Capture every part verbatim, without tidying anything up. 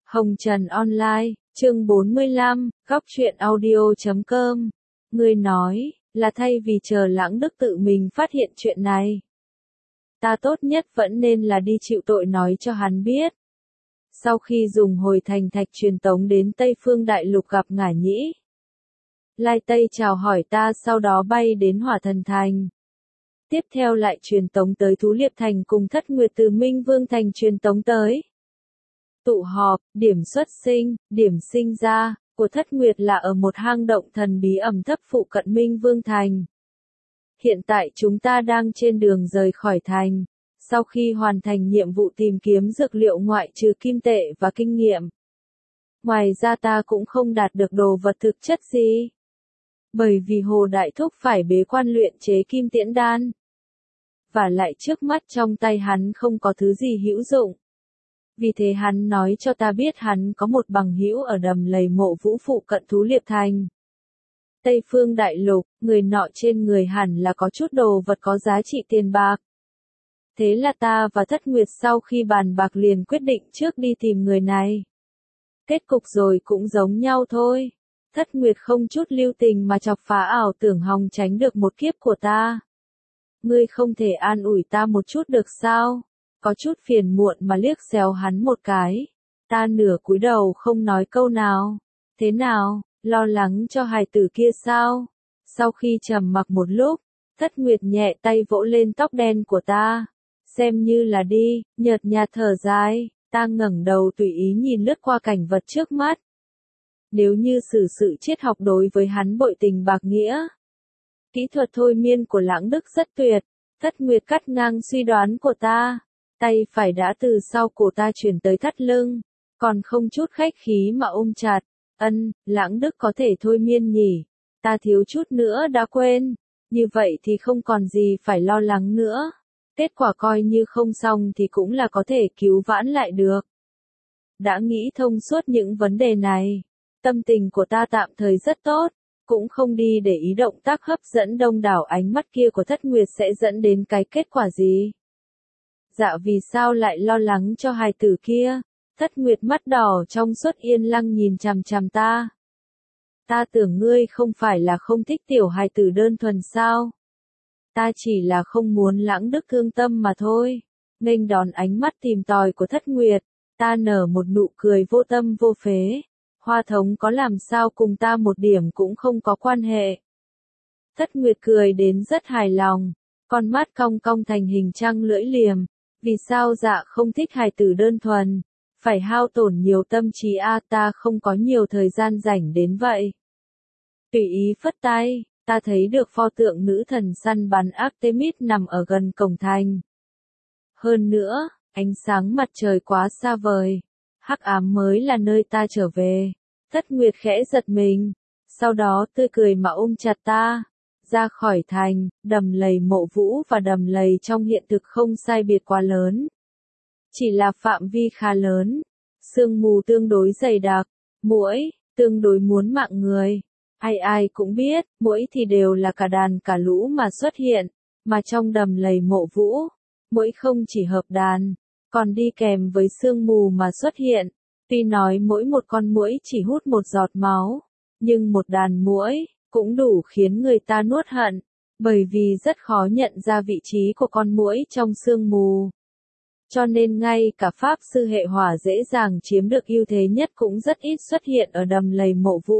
Hồng Trần Online, chương bốn mươi lăm, góc truyện audio chấm com. Ngươi nói, là thay vì chờ Lãng Đức tự mình phát hiện chuyện này. Ta tốt nhất vẫn nên là đi chịu tội nói cho hắn biết. Sau khi dùng hồi thành thạch truyền tống đến Tây Phương Đại Lục gặp Ngả Nhĩ. Lai Tây chào hỏi ta sau đó bay đến Hỏa Thần Thành. Tiếp theo lại truyền tống tới Thú Liệp Thành cùng Thất Nguyệt từ Minh Vương Thành truyền tống tới. Tụ họp, điểm xuất sinh, điểm sinh ra, của Thất Nguyệt là ở một hang động thần bí ẩm thấp phụ cận Minh Vương Thành. Hiện tại chúng ta đang trên đường rời khỏi thành, sau khi hoàn thành nhiệm vụ tìm kiếm dược liệu ngoại trừ kim tệ và kinh nghiệm. Ngoài ra ta cũng không đạt được đồ vật thực chất gì. Bởi vì Hồ Đại Thúc phải bế quan luyện chế kim tiễn đan. Và lại trước mắt trong tay hắn không có thứ gì hữu dụng. Vì thế hắn nói cho ta biết hắn có một bằng hữu ở đầm lầy mộ vũ phụ cận Thú Liệp Thành. Tây Phương Đại Lục, người nọ trên người hẳn là có chút đồ vật có giá trị tiền bạc. Thế là ta và Thất Nguyệt sau khi bàn bạc liền quyết định trước đi tìm người này. Kết cục rồi cũng giống nhau thôi. Thất Nguyệt không chút lưu tình mà chọc phá ảo tưởng hòng tránh được một kiếp của ta. Ngươi không thể an ủi ta một chút được sao? Có chút phiền muộn mà liếc xéo hắn một cái. Ta nửa cúi đầu không nói câu nào. Thế nào, lo lắng cho hài tử kia sao? Sau khi trầm mặc một lúc, Thất Nguyệt nhẹ tay vỗ lên tóc đen của ta. Xem như là đi, nhợt nhạt thở dài, ta ngẩng đầu tùy ý nhìn lướt qua cảnh vật trước mắt. Nếu như xử sự triết học đối với hắn bội tình bạc nghĩa. Kỹ thuật thôi miên của Lãng Đức rất tuyệt. Thất Nguyệt cắt ngang suy đoán của ta. Tay phải đã từ sau cổ ta chuyển tới thắt lưng, còn không chút khách khí mà ôm chặt. Ân, Lãng Đức có thể thôi miên nhỉ? Ta thiếu chút nữa đã quên. Như vậy thì không còn gì phải lo lắng nữa. Kết quả coi như không xong thì cũng là có thể cứu vãn lại được. Đã nghĩ thông suốt những vấn đề này. Tâm tình của ta tạm thời rất tốt. Cũng không đi để ý động tác hấp dẫn đông đảo ánh mắt kia của Thất Nguyệt sẽ dẫn đến cái kết quả gì. Dạ vì sao lại lo lắng cho hài tử kia? Thất Nguyệt mắt đỏ trong suốt yên lặng nhìn chằm chằm ta. Ta tưởng ngươi không phải là không thích tiểu hài tử đơn thuần sao? Ta chỉ là không muốn Lãng Đức thương tâm mà thôi. Nghênh đón ánh mắt tìm tòi của Thất Nguyệt, ta nở một nụ cười vô tâm vô phế. Hoa thống có làm sao cùng ta một điểm cũng không có quan hệ. Thất Nguyệt cười đến rất hài lòng, con mắt cong cong thành hình trăng lưỡi liềm. Vì sao dạ không thích hài tử đơn thuần, phải hao tổn nhiều tâm trí a ta không có nhiều thời gian rảnh đến vậy. Tùy ý phất tay, ta thấy được pho tượng nữ thần săn bắn Artemis nằm ở gần cổng thành. Hơn nữa, ánh sáng mặt trời quá xa vời, hắc ám mới là nơi ta trở về. Thất Nguyệt khẽ giật mình, sau đó tươi cười mà ôm chặt ta. Ra khỏi thành, đầm lầy mộ vũ và đầm lầy trong hiện thực không sai biệt quá lớn. Chỉ là phạm vi khá lớn. Sương mù tương đối dày đặc, muỗi, tương đối muốn mạng người. Ai ai cũng biết, muỗi thì đều là cả đàn cả lũ mà xuất hiện. Mà trong đầm lầy mộ vũ, muỗi không chỉ hợp đàn, còn đi kèm với sương mù mà xuất hiện. Tuy nói mỗi một con muỗi chỉ hút một giọt máu, nhưng một đàn muỗi cũng đủ khiến người ta nuốt hận, bởi vì rất khó nhận ra vị trí của con muỗi trong sương mù. Cho nên ngay cả pháp sư hệ hỏa dễ dàng chiếm được ưu thế nhất cũng rất ít xuất hiện ở đầm lầy mộ vũ.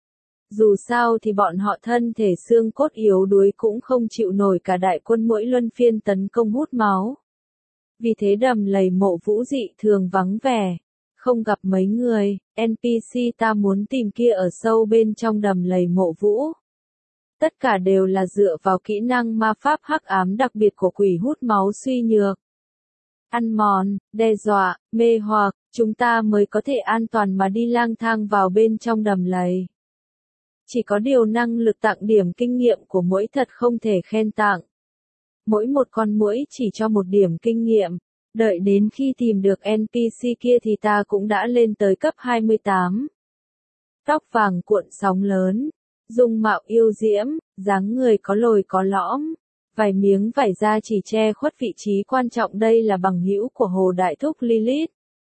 Dù sao thì bọn họ thân thể xương cốt yếu đuối cũng không chịu nổi cả đại quân muỗi luân phiên tấn công hút máu. Vì thế đầm lầy mộ vũ dị thường vắng vẻ. Không gặp mấy người, en pê xê ta muốn tìm kia ở sâu bên trong đầm lầy mộ vũ. Tất cả đều là dựa vào kỹ năng ma pháp hắc ám đặc biệt của quỷ hút máu suy nhược. Ăn mòn, đe dọa, mê hoặc, chúng ta mới có thể an toàn mà đi lang thang vào bên trong đầm lầy. Chỉ có điều năng lực tặng điểm kinh nghiệm của muỗi thật không thể khen tặng. Mỗi một con muỗi chỉ cho một điểm kinh nghiệm. Đợi đến khi tìm được en pê xê kia thì ta cũng đã lên tới cấp hai mươi tám. Tóc vàng cuộn sóng lớn, dung mạo yêu diễm, dáng người có lồi có lõm, vài miếng vải da chỉ che khuất vị trí quan trọng đây là bằng hữu của Hồ Đại Thúc Lilith.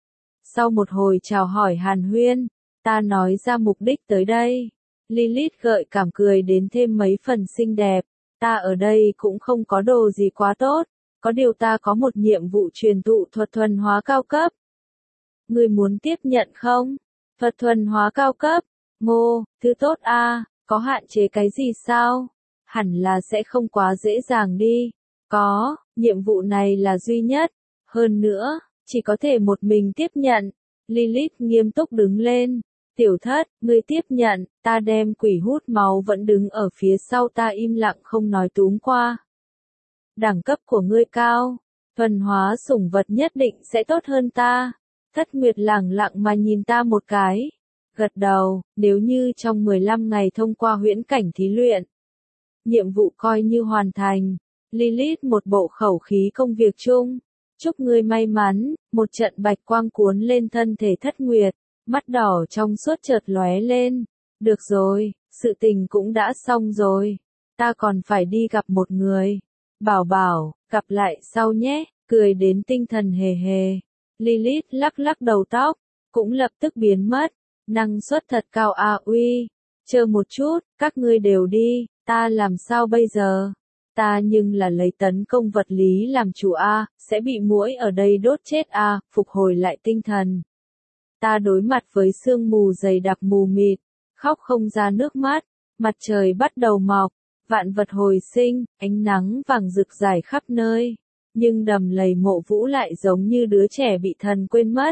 Sau một hồi chào hỏi hàn huyên, ta nói ra mục đích tới đây. Lilith gợi cảm cười đến thêm mấy phần xinh đẹp. Ta ở đây cũng không có đồ gì quá tốt, có điều ta có một nhiệm vụ truyền thụ thuật thuần hóa cao cấp. Ngươi muốn tiếp nhận không? Thuật thuần hóa cao cấp? Ngô, thứ tốt a, à, có hạn chế cái gì sao? Hẳn là sẽ không quá dễ dàng đi. Có, nhiệm vụ này là duy nhất. Hơn nữa, chỉ có thể một mình tiếp nhận. Lilith nghiêm túc đứng lên. Tiểu thất, ngươi tiếp nhận, ta đem quỷ hút máu vẫn đứng ở phía sau ta im lặng không nói túm qua. Đẳng cấp của ngươi cao, thuần hóa sủng vật nhất định sẽ tốt hơn ta. Thất Nguyệt lẳng lặng mà nhìn ta một cái. Gật đầu, nếu như trong mười lăm ngày thông qua huyễn cảnh thí luyện. Nhiệm vụ coi như hoàn thành. Lilith một bộ khẩu khí công việc chung. Chúc ngươi may mắn, một trận bạch quang cuốn lên thân thể Thất Nguyệt. Mắt đỏ trong suốt chợt lóe lên. Được rồi, sự tình cũng đã xong rồi. Ta còn phải đi gặp một người. Bảo bảo, gặp lại sau nhé, cười đến tinh thần hề hề. Lilith lắc lắc đầu tóc, cũng lập tức biến mất. Năng suất thật cao à uy. Chờ một chút, các ngươi đều đi, ta làm sao bây giờ? Ta nhưng là lấy tấn công vật lý làm chủ a, sẽ bị muỗi ở đây đốt chết a, phục hồi lại tinh thần. Ta đối mặt với sương mù dày đặc mù mịt, khóc không ra nước mắt, mặt trời bắt đầu mọc, vạn vật hồi sinh, ánh nắng vàng rực rải khắp nơi, nhưng đầm lầy Mộ Vũ lại giống như đứa trẻ bị thần quên mất.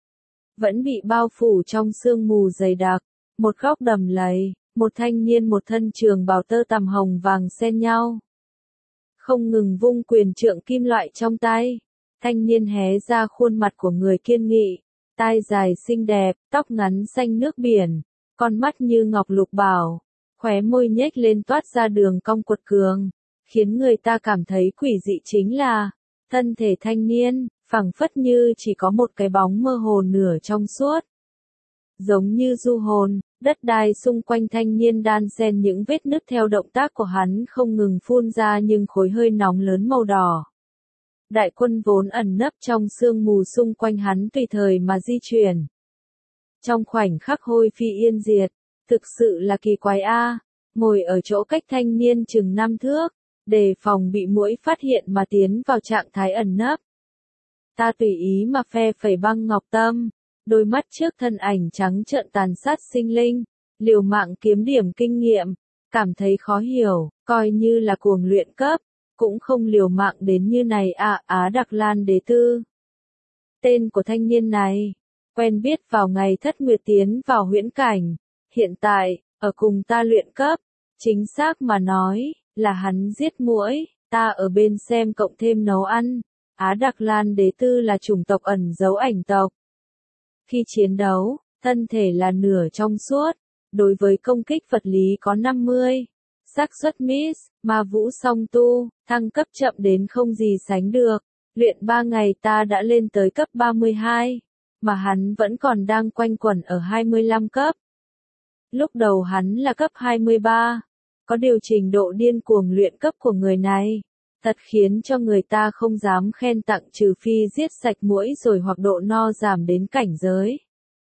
Vẫn bị bao phủ trong sương mù dày đặc, một góc đầm lầy, một thanh niên một thân trường bào tơ tằm hồng vàng xen nhau. Không ngừng vung quyền trượng kim loại trong tay, thanh niên hé ra khuôn mặt của người kiên nghị. Tai dài xinh đẹp, tóc ngắn xanh nước biển, con mắt như ngọc lục bảo, khóe môi nhếch lên toát ra đường cong quật cường, khiến người ta cảm thấy quỷ dị chính là, thân thể thanh niên, phẳng phất như chỉ có một cái bóng mơ hồ nửa trong suốt. Giống như du hồn, đất đai xung quanh thanh niên đan xen những vết nứt theo động tác của hắn không ngừng phun ra những khối hơi nóng lớn màu đỏ. Đại quân vốn ẩn nấp trong sương mù xung quanh hắn tùy thời mà di chuyển. Trong khoảnh khắc hôi phi yên diệt, thực sự là kỳ quái a, ngồi ở chỗ cách thanh niên chừng năm thước, đề phòng bị muỗi phát hiện mà tiến vào trạng thái ẩn nấp. Ta tùy ý mà phe phẩy băng ngọc tâm, đôi mắt trước thân ảnh trắng trợn tàn sát sinh linh, liều mạng kiếm điểm kinh nghiệm, cảm thấy khó hiểu, coi như là cuồng luyện cấp. Cũng không liều mạng đến như này à, Á Đặc Lan Đế Tư. Tên của thanh niên này, quen biết vào ngày Thất Nguyệt tiến vào huyễn cảnh, hiện tại, ở cùng ta luyện cấp, chính xác mà nói, là hắn giết muỗi, ta ở bên xem cộng thêm nấu ăn. Á Đặc Lan Đế Tư là chủng tộc ẩn giấu ảnh tộc. Khi chiến đấu, thân thể là nửa trong suốt, đối với công kích vật lý có năm mươi. Xác suất miss, ma vũ song tu, thăng cấp chậm đến không gì sánh được. Luyện ba ngày ta đã lên tới cấp ba mươi hai, mà hắn vẫn còn đang quanh quẩn ở hai mươi lăm cấp. Lúc đầu hắn là cấp hai mươi ba, có điều trình độ điên cuồng luyện cấp của người này, thật khiến cho người ta không dám khen tặng trừ phi giết sạch muỗi rồi hoặc độ no giảm đến cảnh giới.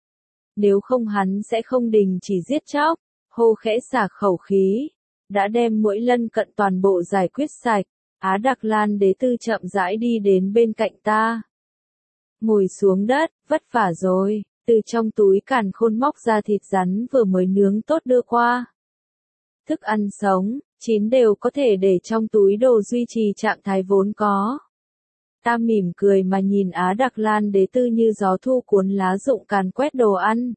Nếu không hắn sẽ không đình chỉ giết chóc, hô khẽ xả khẩu khí. Đã đem muỗi lân cận toàn bộ giải quyết sạch, Á Đặc Lan Đế Tư chậm rãi đi đến bên cạnh ta. Ngồi xuống đất, vất vả rồi, từ trong túi càn khôn móc ra thịt rắn vừa mới nướng tốt đưa qua. Thức ăn sống, chín đều có thể để trong túi đồ duy trì trạng thái vốn có. Ta mỉm cười mà nhìn Á Đặc Lan Đế Tư như gió thu cuốn lá rụng càn quét đồ ăn.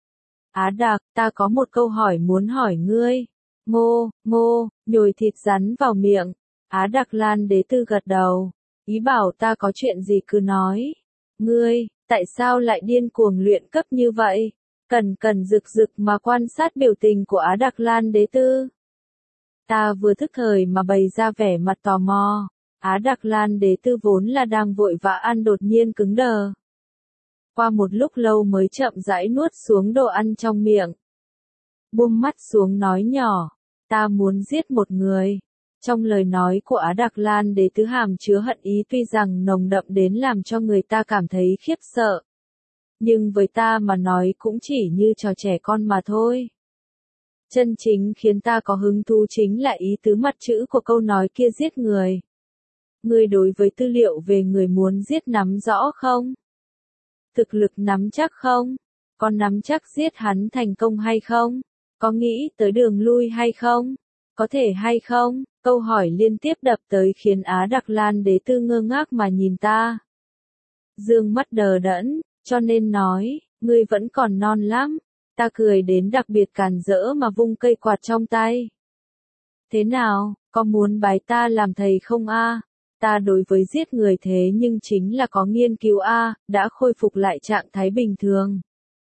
Á Đặc, ta có một câu hỏi muốn hỏi ngươi. Ngô, ngô, nhồi thịt rắn vào miệng. Á Đặc Lan Đế Tư gật đầu. Ý bảo ta có chuyện gì cứ nói. Ngươi, tại sao lại điên cuồng luyện cấp như vậy? Cần cần rực rực mà quan sát biểu tình của Á Đặc Lan Đế Tư. Ta vừa thức thời mà bày ra vẻ mặt tò mò. Á Đặc Lan Đế Tư vốn là đang vội vã ăn đột nhiên cứng đờ. Qua một lúc lâu mới chậm rãi nuốt xuống đồ ăn trong miệng. Buông mắt xuống nói nhỏ, ta muốn giết một người. Trong lời nói của Á Đặc Lan Đế Tư hàm chứa hận ý tuy rằng nồng đậm đến làm cho người ta cảm thấy khiếp sợ. nhưng với ta mà nói cũng chỉ như trò trẻ con mà thôi. Chân chính khiến ta có hứng thú chính là ý tứ mặt chữ của câu nói kia giết người. Ngươi đối với tư liệu về người muốn giết nắm rõ không? Thực lực nắm chắc không? Có nắm chắc giết hắn thành công hay không? Có nghĩ tới đường lui hay không? Có thể hay không? Câu hỏi liên tiếp đập tới khiến Á Đặc Lan đế tư ngơ ngác mà nhìn ta. Dương mắt đờ đẫn, cho nên nói, ngươi vẫn còn non lắm. Ta cười đến đặc biệt càn rỡ mà vung cây quạt trong tay. Thế nào, có muốn bái ta làm thầy không a? Ta đối với giết người thế nhưng chính là có nghiên cứu a, đã khôi phục lại trạng thái bình thường.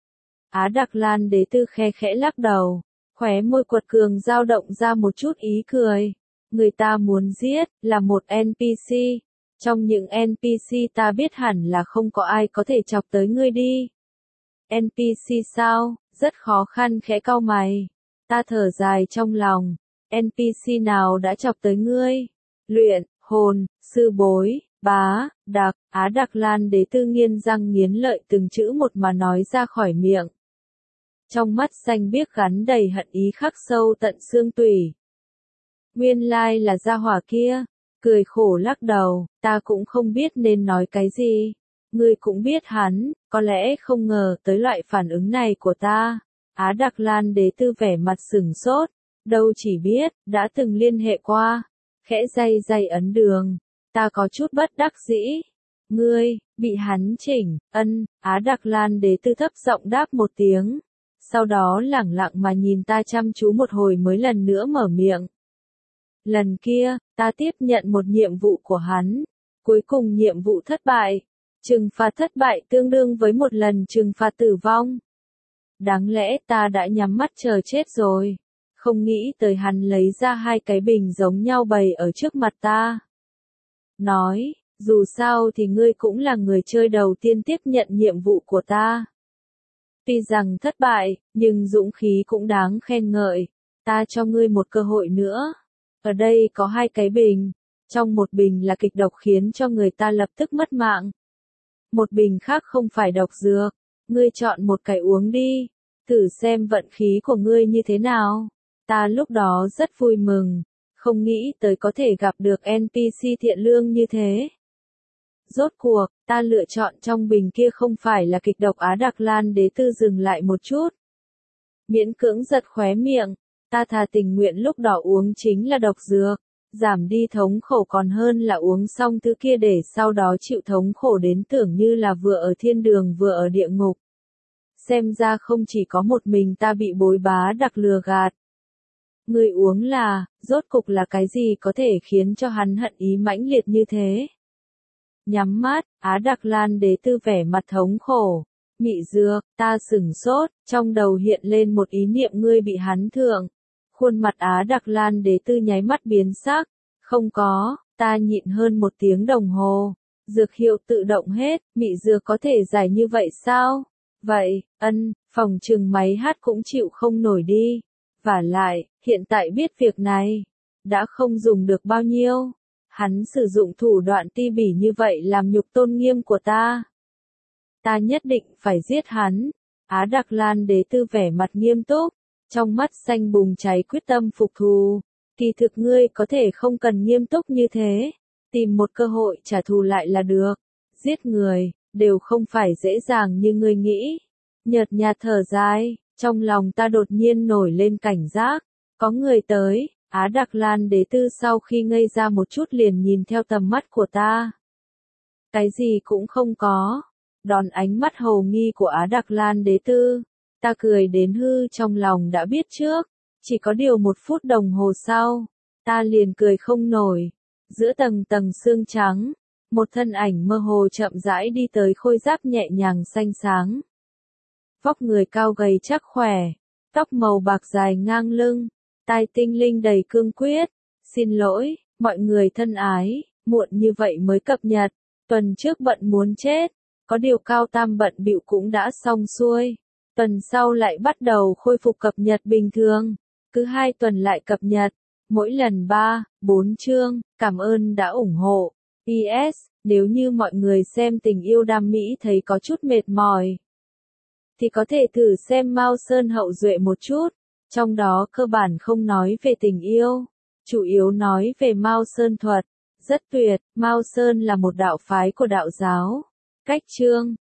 Á Đặc Lan đế tư khe khẽ lắc đầu, khóe môi quật cường dao động ra một chút ý cười. Người ta muốn giết, là một en pê xê. Trong những en pê xê ta biết hẳn là không có ai có thể chọc tới ngươi đi. en pê xê sao, rất khó khăn khẽ cau mày. Ta thở dài trong lòng, en pê xê nào đã chọc tới ngươi? Luyện, hồn, sư bối, bá, đặc, Á Đặc Lan đế tư nghiến răng nghiến lợi từng chữ một mà nói ra khỏi miệng. Trong mắt xanh biếc gắn đầy hận ý khắc sâu tận xương tủy. Nguyên lai là gia hỏa kia, cười khổ lắc đầu, ta cũng không biết nên nói cái gì. Ngươi cũng biết hắn, có lẽ không ngờ tới loại phản ứng này của ta. Á Đặc Lan đế tư vẻ mặt sửng sốt, đâu chỉ biết, đã từng liên hệ qua. Khẽ day day ấn đường, ta có chút bất đắc dĩ. Ngươi, bị hắn chỉnh, ân, Á Đặc Lan đế tư thấp giọng đáp một tiếng. Sau đó lẳng lặng mà nhìn ta chăm chú một hồi mới lần nữa mở miệng. Lần kia, ta tiếp nhận một nhiệm vụ của hắn. Cuối cùng nhiệm vụ thất bại. Trừng phạt thất bại tương đương với một lần trừng phạt tử vong. Đáng lẽ ta đã nhắm mắt chờ chết rồi. Không nghĩ tới hắn lấy ra hai cái bình giống nhau bày ở trước mặt ta. Nói, dù sao thì ngươi cũng là người chơi đầu tiên tiếp nhận nhiệm vụ của ta. Tuy rằng thất bại, nhưng dũng khí cũng đáng khen ngợi. Ta cho ngươi một cơ hội nữa. Ở đây có hai cái bình. Trong một bình là kịch độc khiến cho người ta lập tức mất mạng. Một bình khác không phải độc dược. Ngươi chọn một cái uống đi. Thử xem vận khí của ngươi như thế nào. Ta lúc đó rất vui mừng. Không nghĩ tới có thể gặp được en pê xê thiện lương như thế. Rốt cuộc, ta lựa chọn trong bình kia không phải là kịch độc. Á Đặc Lan đế tư dừng lại một chút. Miễn cưỡng giật khóe miệng. Ta thà tình nguyện lúc đó uống chính là độc dược. Giảm đi thống khổ còn hơn là uống xong thứ kia để sau đó chịu thống khổ đến tưởng như là vừa ở thiên đường vừa ở địa ngục. Xem ra không chỉ có một mình ta bị bối bá đặc lừa gạt. Người uống là, rốt cục là cái gì có thể khiến cho hắn hận ý mãnh liệt như thế? Nhắm mắt, Á Đặc Lan đế tư vẻ mặt thống khổ. Mị dược, ta sửng sốt, trong đầu hiện lên một ý niệm ngươi bị hắn thượng. Khuôn mặt Á Đặc Lan đế tư nháy mắt biến sắc. Không có, ta nhịn hơn một tiếng đồng hồ. Dược hiệu tự động hết, mị dược có thể giải như vậy sao? Vậy, ân, phòng trừng máy hát cũng chịu không nổi đi. Vả lại, hiện tại biết việc này, đã không dùng được bao nhiêu. Hắn sử dụng thủ đoạn ti bỉ như vậy làm nhục tôn nghiêm của ta. Ta nhất định phải giết hắn. Á Đặc Lan đế tư vẻ mặt nghiêm túc, trong mắt xanh bùng cháy quyết tâm phục thù. Kỳ thực ngươi có thể không cần nghiêm túc như thế. Tìm một cơ hội trả thù lại là được. Giết người, đều không phải dễ dàng như ngươi nghĩ. Nhợt nhạt thở dài, trong lòng ta đột nhiên nổi lên cảnh giác. Có người tới. Á Đặc Lan đế tư sau khi ngây ra một chút liền nhìn theo tầm mắt của ta. Cái gì cũng không có. Đòn ánh mắt hồ nghi của Á Đặc Lan đế tư. Ta cười đến hư trong lòng đã biết trước. Chỉ có điều một phút đồng hồ sau. Ta liền cười không nổi. Giữa tầng tầng xương trắng. Một thân ảnh mơ hồ chậm rãi đi tới khôi giáp nhẹ nhàng xanh sáng. Vóc người cao gầy chắc khỏe. Tóc màu bạc dài ngang lưng. Tai tinh linh đầy cương quyết. Xin lỗi, mọi người thân ái, muộn như vậy mới cập nhật. Tuần trước bận muốn chết. Có điều Cao Tam bận bịu cũng đã xong xuôi. Tuần sau lại bắt đầu khôi phục cập nhật bình thường. Cứ hai tuần lại cập nhật. Mỗi lần ba, bốn chương. Cảm ơn đã ủng hộ. pê ét, nếu như mọi người xem Tình yêu đam mỹ thấy có chút mệt mỏi. thì có thể thử xem Mao Sơn Hậu Duệ một chút, trong đó cơ bản không nói về tình yêu, chủ yếu nói về Mao Sơn thuật, rất tuyệt. Mao Sơn là một đạo phái của đạo giáo. Cách chương